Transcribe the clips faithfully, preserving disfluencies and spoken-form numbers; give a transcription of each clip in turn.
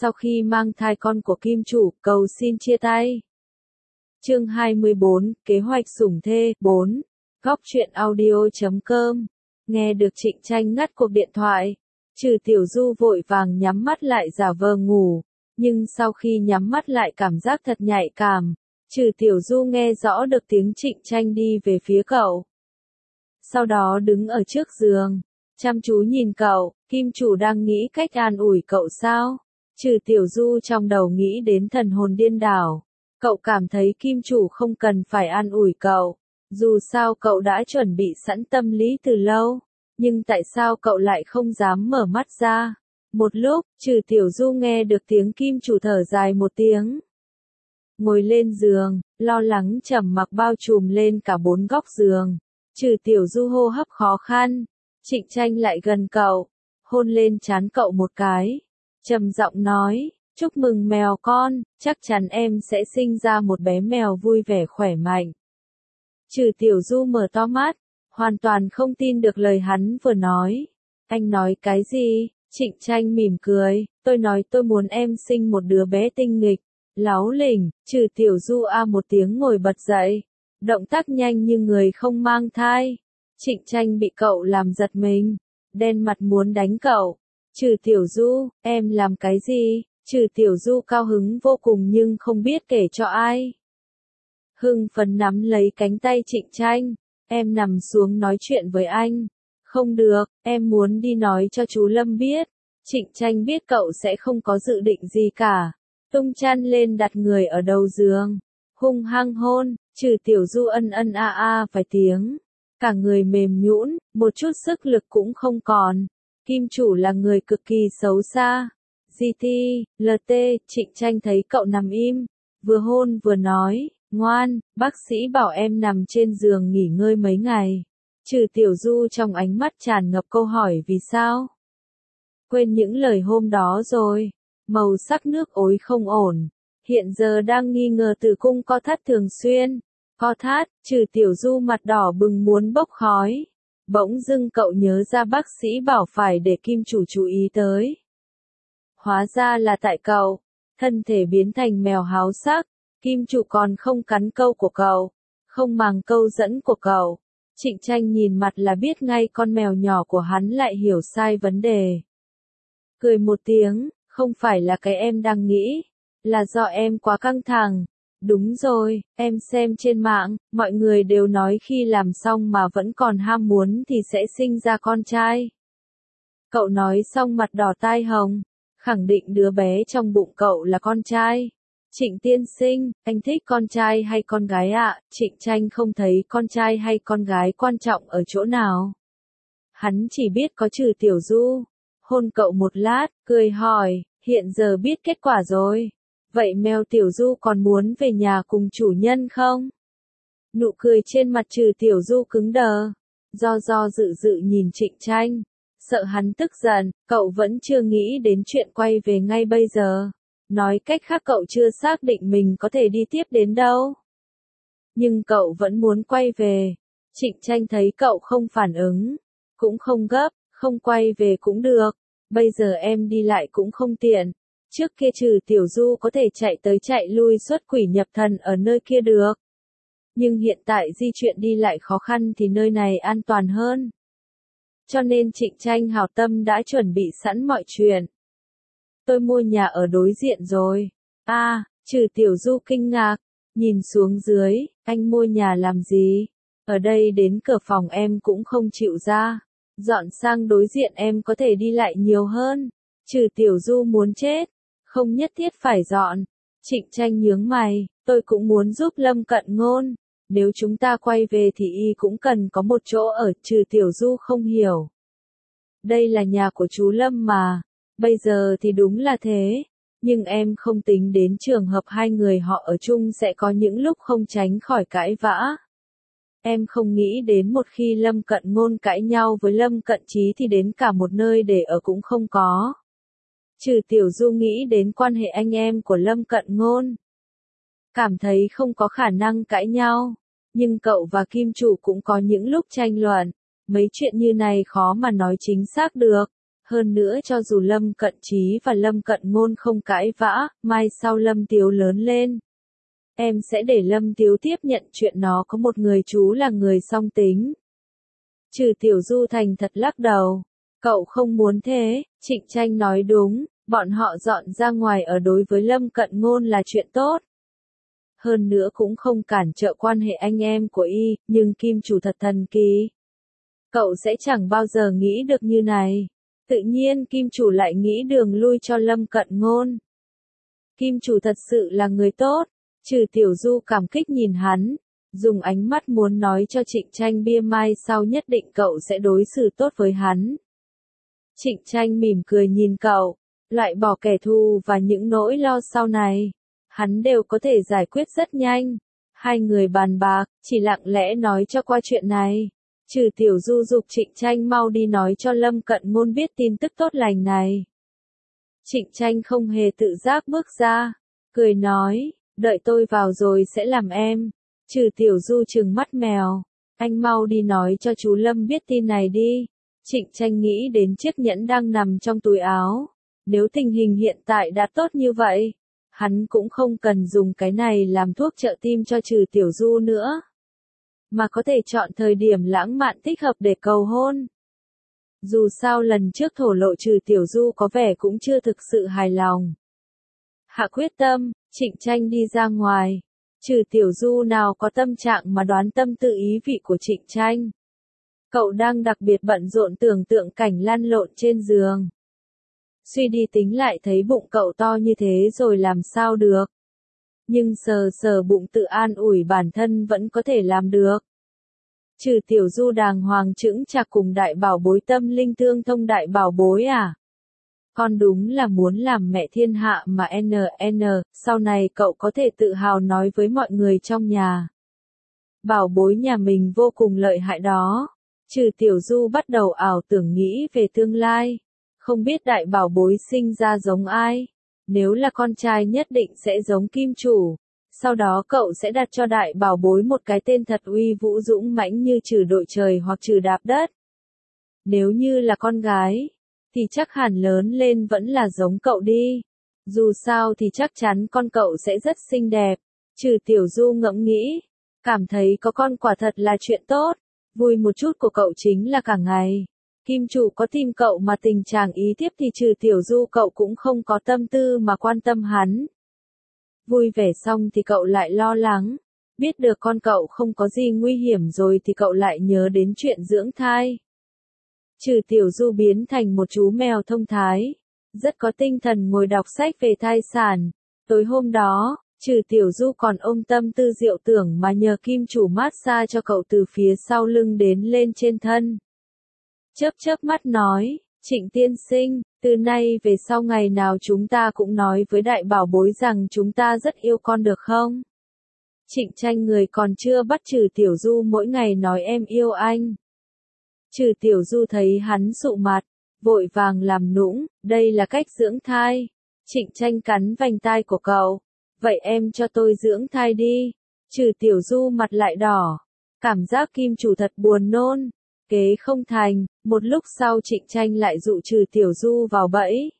sau khi mang thai con của kim chủ, cầu xin chia tay. Chương hai mươi bốn, kế hoạch sủng thê, bốn. Góc truyện audio chấm com. Nghe được Trịnh Tranh ngắt cuộc điện thoại, Trừ Tiểu Du vội vàng nhắm mắt lại giả vờ ngủ, nhưng sau khi nhắm mắt lại cảm giác thật nhạy cảm. Trừ Tiểu Du nghe rõ được tiếng Trịnh Tranh đi về phía cậu. Sau đó đứng ở trước giường, chăm chú nhìn cậu, kim chủ đang nghĩ cách an ủi cậu sao? Trừ Tiểu Du trong đầu nghĩ đến thần hồn điên đảo. Cậu cảm thấy kim chủ không cần phải an ủi cậu. Dù sao cậu đã chuẩn bị sẵn tâm lý từ lâu. Nhưng tại sao cậu lại không dám mở mắt ra? Một lúc, Trừ Tiểu Du nghe được tiếng kim chủ thở dài một tiếng. Ngồi lên giường, lo lắng trầm mặc bao trùm lên cả bốn góc giường. Trừ Tiểu Du hô hấp khó khăn. Trịnh Tranh lại gần cậu, hôn lên trán cậu một cái. Trầm giọng nói, chúc mừng mèo con, chắc chắn em sẽ sinh ra một bé mèo vui vẻ khỏe mạnh. Trừ Tiểu Du mở to mắt, hoàn toàn không tin được lời hắn vừa nói. Anh nói cái gì? Trịnh Tranh mỉm cười, tôi nói tôi muốn em sinh một đứa bé tinh nghịch, láu lỉnh. Trừ Tiểu Du a một tiếng ngồi bật dậy, động tác nhanh như người không mang thai. Trịnh Tranh bị cậu làm giật mình, đen mặt muốn đánh cậu. Trừ Tiểu Du, em làm cái gì? Trừ Tiểu Du cao hứng vô cùng nhưng không biết kể cho ai. Hưng phấn nắm lấy cánh tay Trịnh Tranh, em nằm xuống nói chuyện với anh. Không được, em muốn đi nói cho chú Lâm biết. Trịnh Tranh biết cậu sẽ không có dự định gì cả. Tung chăn lên đặt người ở đầu giường, hung hăng hôn. Trừ Tiểu Du ân ân a a vài tiếng, cả người mềm nhũn, một chút sức lực cũng không còn. Kim chủ là người cực kỳ xấu xa. giê tê, lờ tê, Trịnh Tranh thấy cậu nằm im, vừa hôn vừa nói, ngoan, bác sĩ bảo em nằm trên giường nghỉ ngơi mấy ngày. Trừ Tiểu Du trong ánh mắt tràn ngập câu hỏi vì sao? Quên những lời hôm đó rồi. Màu sắc nước ối không ổn. Hiện giờ đang nghi ngờ tử cung co thắt thường xuyên. Co thắt, Trừ Tiểu Du mặt đỏ bừng muốn bốc khói. Bỗng dưng cậu nhớ ra bác sĩ bảo phải để kim chủ chú ý tới. Hóa ra là tại cậu. Thân thể biến thành mèo háo sắc. Kim chủ còn không cắn câu của cậu. Không màng câu dẫn của cậu. Trịnh Tranh nhìn mặt là biết ngay con mèo nhỏ của hắn lại hiểu sai vấn đề. Cười một tiếng, không phải là cái em đang nghĩ. Là do em quá căng thẳng. Đúng rồi, em xem trên mạng, mọi người đều nói khi làm xong mà vẫn còn ham muốn thì sẽ sinh ra con trai. Cậu nói xong mặt đỏ tai hồng, khẳng định đứa bé trong bụng cậu là con trai. Trịnh tiên sinh, anh thích con trai hay con gái ạ? À? Trịnh Tranh không thấy con trai hay con gái quan trọng ở chỗ nào. Hắn chỉ biết có Trừ Tiểu Du. Hôn cậu một lát, cười hỏi, hiện giờ biết kết quả rồi. Vậy mèo Tiểu Du còn muốn về nhà cùng chủ nhân không? Nụ cười trên mặt Trừ Tiểu Du cứng đờ. Do do dự dự nhìn Trịnh Tranh. Sợ hắn tức giận, cậu vẫn chưa nghĩ đến chuyện quay về ngay bây giờ. Nói cách khác cậu chưa xác định mình có thể đi tiếp đến đâu. Nhưng cậu vẫn muốn quay về. Trịnh Tranh thấy cậu không phản ứng. Cũng không gấp, không quay về cũng được. Bây giờ em đi lại cũng không tiện. Trước kia Trừ Tiểu Du có thể chạy tới chạy lui xuất quỷ nhập thần ở nơi kia được. Nhưng hiện tại di chuyển đi lại khó khăn thì nơi này an toàn hơn. Cho nên Trịnh Tranh hảo tâm đã chuẩn bị sẵn mọi chuyện. Tôi mua nhà ở đối diện rồi. A, à, Trừ Tiểu Du kinh ngạc, nhìn xuống dưới, anh mua nhà làm gì? Ở đây đến cửa phòng em cũng không chịu ra. Dọn sang đối diện em có thể đi lại nhiều hơn. Trừ Tiểu Du muốn chết. Không nhất thiết phải dọn. Trịnh Tranh nhướng mày, tôi cũng muốn giúp Lâm Cận Ngôn. Nếu chúng ta quay về thì y cũng cần có một chỗ ở. Trừ Tiểu Du không hiểu. Đây là nhà của chú Lâm mà. Bây giờ thì đúng là thế. Nhưng em không tính đến trường hợp hai người họ ở chung sẽ có những lúc không tránh khỏi cãi vã. Em không nghĩ đến một khi Lâm Cận Ngôn cãi nhau với Lâm Cận Trí thì đến cả một nơi để ở cũng không có. Trừ Tiểu Du nghĩ đến quan hệ anh em của Lâm Cận Ngôn. Cảm thấy không có khả năng cãi nhau. Nhưng cậu và Kim chủ cũng có những lúc tranh luận. Mấy chuyện như này khó mà nói chính xác được. Hơn nữa cho dù Lâm Cận Chí và Lâm Cận Ngôn không cãi vã, mai sau Lâm Tiếu lớn lên, em sẽ để Lâm Tiếu tiếp nhận chuyện nó có một người chú là người song tính. Trừ Tiểu Du thành thật lắc đầu. Cậu không muốn thế, Trịnh Tranh nói đúng, bọn họ dọn ra ngoài ở đối với Lâm Cận Ngôn là chuyện tốt. Hơn nữa cũng không cản trở quan hệ anh em của y, nhưng Kim Chủ thật thần kỳ. Cậu sẽ chẳng bao giờ nghĩ được như này. Tự nhiên Kim Chủ lại nghĩ đường lui cho Lâm Cận Ngôn. Kim Chủ thật sự là người tốt. Trừ Tiểu Du cảm kích nhìn hắn, dùng ánh mắt muốn nói cho Trịnh Tranh bia mai sau nhất định cậu sẽ đối xử tốt với hắn. Trịnh Tranh mỉm cười nhìn cậu, loại bỏ kẻ thù và những nỗi lo sau này, hắn đều có thể giải quyết rất nhanh. Hai người bàn bạc, chỉ lặng lẽ nói cho qua chuyện này. Trừ Tiểu Du dục Trịnh Tranh mau đi nói cho Lâm Cận Ngôn biết tin tức tốt lành này. Trịnh Tranh không hề tự giác bước ra, cười nói, đợi tôi vào rồi sẽ làm em. Trừ Tiểu Du trừng mắt mèo, anh mau đi nói cho chú Lâm biết tin này đi. Trịnh Tranh nghĩ đến chiếc nhẫn đang nằm trong túi áo. Nếu tình hình hiện tại đã tốt như vậy, hắn cũng không cần dùng cái này làm thuốc trợ tim cho Trừ Tiểu Du nữa, mà có thể chọn thời điểm lãng mạn thích hợp để cầu hôn. Dù sao lần trước thổ lộ Trừ Tiểu Du có vẻ cũng chưa thực sự hài lòng. Hạ quyết tâm, Trịnh Tranh đi ra ngoài. Trừ Tiểu Du nào có tâm trạng mà đoán tâm tư ý vị của Trịnh Tranh. Cậu đang đặc biệt bận rộn tưởng tượng cảnh lăn lộn trên giường. Suy đi tính lại thấy bụng cậu to như thế rồi làm sao được. Nhưng sờ sờ bụng tự an ủi bản thân vẫn có thể làm được. Trừ Tiểu Du đàng hoàng chững chạc cùng đại bảo bối tâm linh tương thông. Đại bảo bối à? Con đúng là muốn làm mẹ thiên hạ mà n n, sau này cậu có thể tự hào nói với mọi người trong nhà. Bảo bối nhà mình vô cùng lợi hại đó. Trừ Tiểu Du bắt đầu ảo tưởng nghĩ về tương lai. Không biết đại bảo bối sinh ra giống ai. Nếu là con trai nhất định sẽ giống Kim Chủ. Sau đó cậu sẽ đặt cho đại bảo bối một cái tên thật uy vũ dũng mãnh như Trừ đội trời hoặc Trừ đạp đất. Nếu như là con gái, thì chắc hẳn lớn lên vẫn là giống cậu đi. Dù sao thì chắc chắn con cậu sẽ rất xinh đẹp. Trừ Tiểu Du ngẫm nghĩ, cảm thấy có con quả thật là chuyện tốt. Vui một chút của cậu chính là cả ngày Kim Chủ có tìm cậu mà tình trạng ý tiếp thì Trừ Tiểu Du cậu cũng không có tâm tư mà quan tâm hắn. Vui vẻ xong thì cậu lại lo lắng. Biết được con cậu không có gì nguy hiểm rồi thì cậu lại nhớ đến chuyện dưỡng thai. Trừ Tiểu Du biến thành một chú mèo thông thái, rất có tinh thần ngồi đọc sách về thai sản. Tối hôm đó, Trừ Tiểu Du còn ôm tâm tư diệu tưởng mà nhờ Kim Chủ massage cho cậu từ phía sau lưng đến lên trên thân. Chớp chớp mắt nói, Trịnh tiên sinh, từ nay về sau ngày nào chúng ta cũng nói với đại bảo bối rằng chúng ta rất yêu con được không? Trịnh Tranh người còn chưa bắt Trừ Tiểu Du mỗi ngày nói em yêu anh. Trừ Tiểu Du thấy hắn sụ mặt, vội vàng làm nũng, đây là cách dưỡng thai. Trịnh Tranh cắn vành tai của cậu, vậy em cho tôi dưỡng thai đi. Trừ Tiểu Du mặt lại đỏ, cảm giác Kim Chủ thật buồn nôn. Kế không thành, một lúc sau Trịnh Tranh lại dụ Trừ Tiểu Du vào bẫy.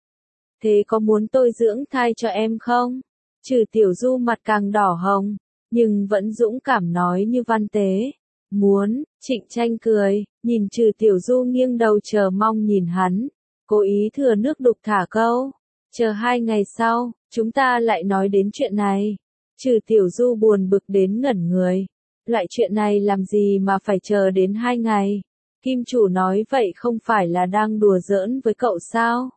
Thế có muốn tôi dưỡng thai cho em không? Trừ Tiểu Du mặt càng đỏ hồng, nhưng vẫn dũng cảm nói như văn tế. Muốn. Trịnh Tranh cười, nhìn Trừ Tiểu Du nghiêng đầu chờ mong nhìn hắn, cố ý thừa nước đục thả câu. Chờ hai ngày sau, chúng ta lại nói đến chuyện này. Trừ Tiểu Du buồn bực đến ngẩn người. Loại chuyện này làm gì mà phải chờ đến hai ngày? Kim Chủ nói vậy không phải là đang đùa giỡn với cậu sao?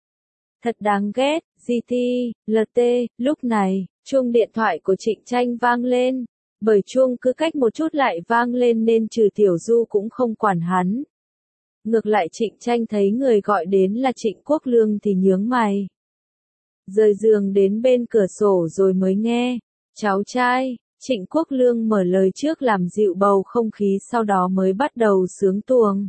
Thật đáng ghét. giê tê, lờ tê, lúc này, chuông điện thoại của Trịnh Tranh vang lên. Bởi chuông cứ cách một chút lại vang lên nên Trừ Tiểu Du cũng không quản hắn. Ngược lại Trịnh Tranh thấy người gọi đến là Trịnh Quốc Lương thì nhướng mày. Rời giường đến bên cửa sổ rồi mới nghe. Cháu trai, Trịnh Quốc Lương mở lời trước làm dịu bầu không khí sau đó mới bắt đầu sướng tuồng.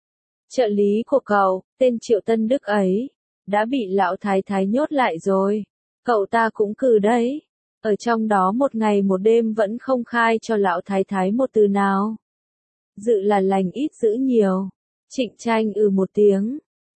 Trợ lý của cậu, tên Triệu Tân Đức ấy, đã bị lão thái thái nhốt lại rồi. Cậu ta cũng cừ đấy. Ở trong đó một ngày một đêm vẫn không khai cho lão thái thái một từ nào. Dự là lành ít giữ nhiều. Trịnh Tranh ừ một tiếng.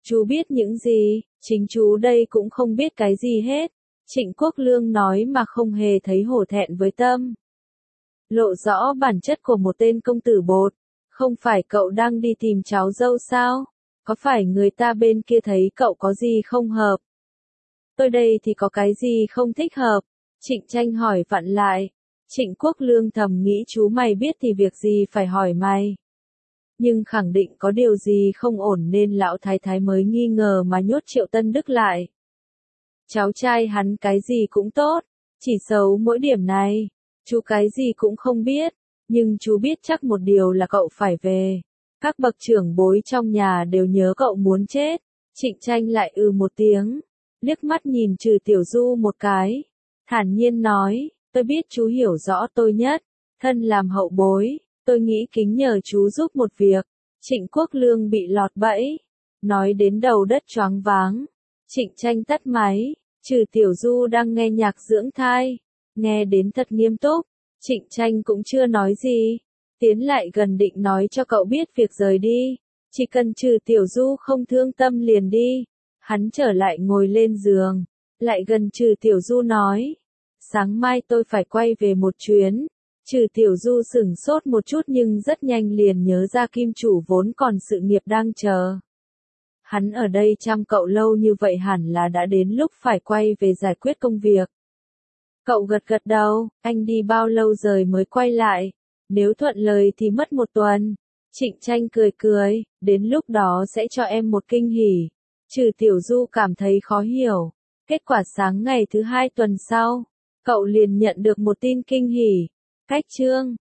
Chú biết những gì, chính chú đây cũng không biết cái gì hết. Trịnh Quốc Lương nói mà không hề thấy hổ thẹn với Tâm. Lộ rõ bản chất của một tên công tử bột. Không phải cậu đang đi tìm cháu dâu sao? Có phải người ta bên kia thấy cậu có gì không hợp? Tôi đây thì có cái gì không thích hợp? Trịnh Tranh hỏi vặn lại. Trịnh Quốc Lương thầm nghĩ chú mày biết thì việc gì phải hỏi mày. Nhưng khẳng định có điều gì không ổn nên lão thái thái mới nghi ngờ mà nhốt Triệu Tân Đức lại. Cháu trai hắn cái gì cũng tốt, chỉ xấu mỗi điểm này. Chú cái gì cũng không biết, nhưng chú biết chắc một điều là cậu phải về. Các bậc trưởng bối trong nhà đều nhớ cậu muốn chết. Trịnh Tranh lại ừ một tiếng, liếc mắt nhìn Trừ Tiểu Du một cái, thản nhiên nói, tôi biết chú hiểu rõ tôi nhất, thân làm hậu bối, tôi nghĩ kính nhờ chú giúp một việc. Trịnh Quốc Lương bị lọt bẫy, nói đến đầu đất choáng váng. Trịnh Tranh tắt máy, Trừ Tiểu Du đang nghe nhạc dưỡng thai, nghe đến thật nghiêm túc. Trịnh Tranh cũng chưa nói gì, tiến lại gần định nói cho cậu biết việc rời đi, chỉ cần Trừ Tiểu Du không thương tâm liền đi. Hắn trở lại ngồi lên giường, lại gần Trừ Tiểu Du nói, sáng mai tôi phải quay về một chuyến. Trừ Tiểu Du sửng sốt một chút nhưng rất nhanh liền nhớ ra kim chủ vốn còn sự nghiệp đang chờ. Hắn ở đây chăm cậu lâu như vậy hẳn là đã đến lúc phải quay về giải quyết công việc. Cậu gật gật đầu, anh đi bao lâu rồi mới quay lại? Nếu thuận lời thì mất một tuần. Trịnh Tranh cười cười, đến lúc đó sẽ cho em một kinh hỉ. Trừ Tiểu Du cảm thấy khó hiểu. Kết quả sáng ngày thứ hai tuần sau, cậu liền nhận được một tin kinh hỉ. Cách chương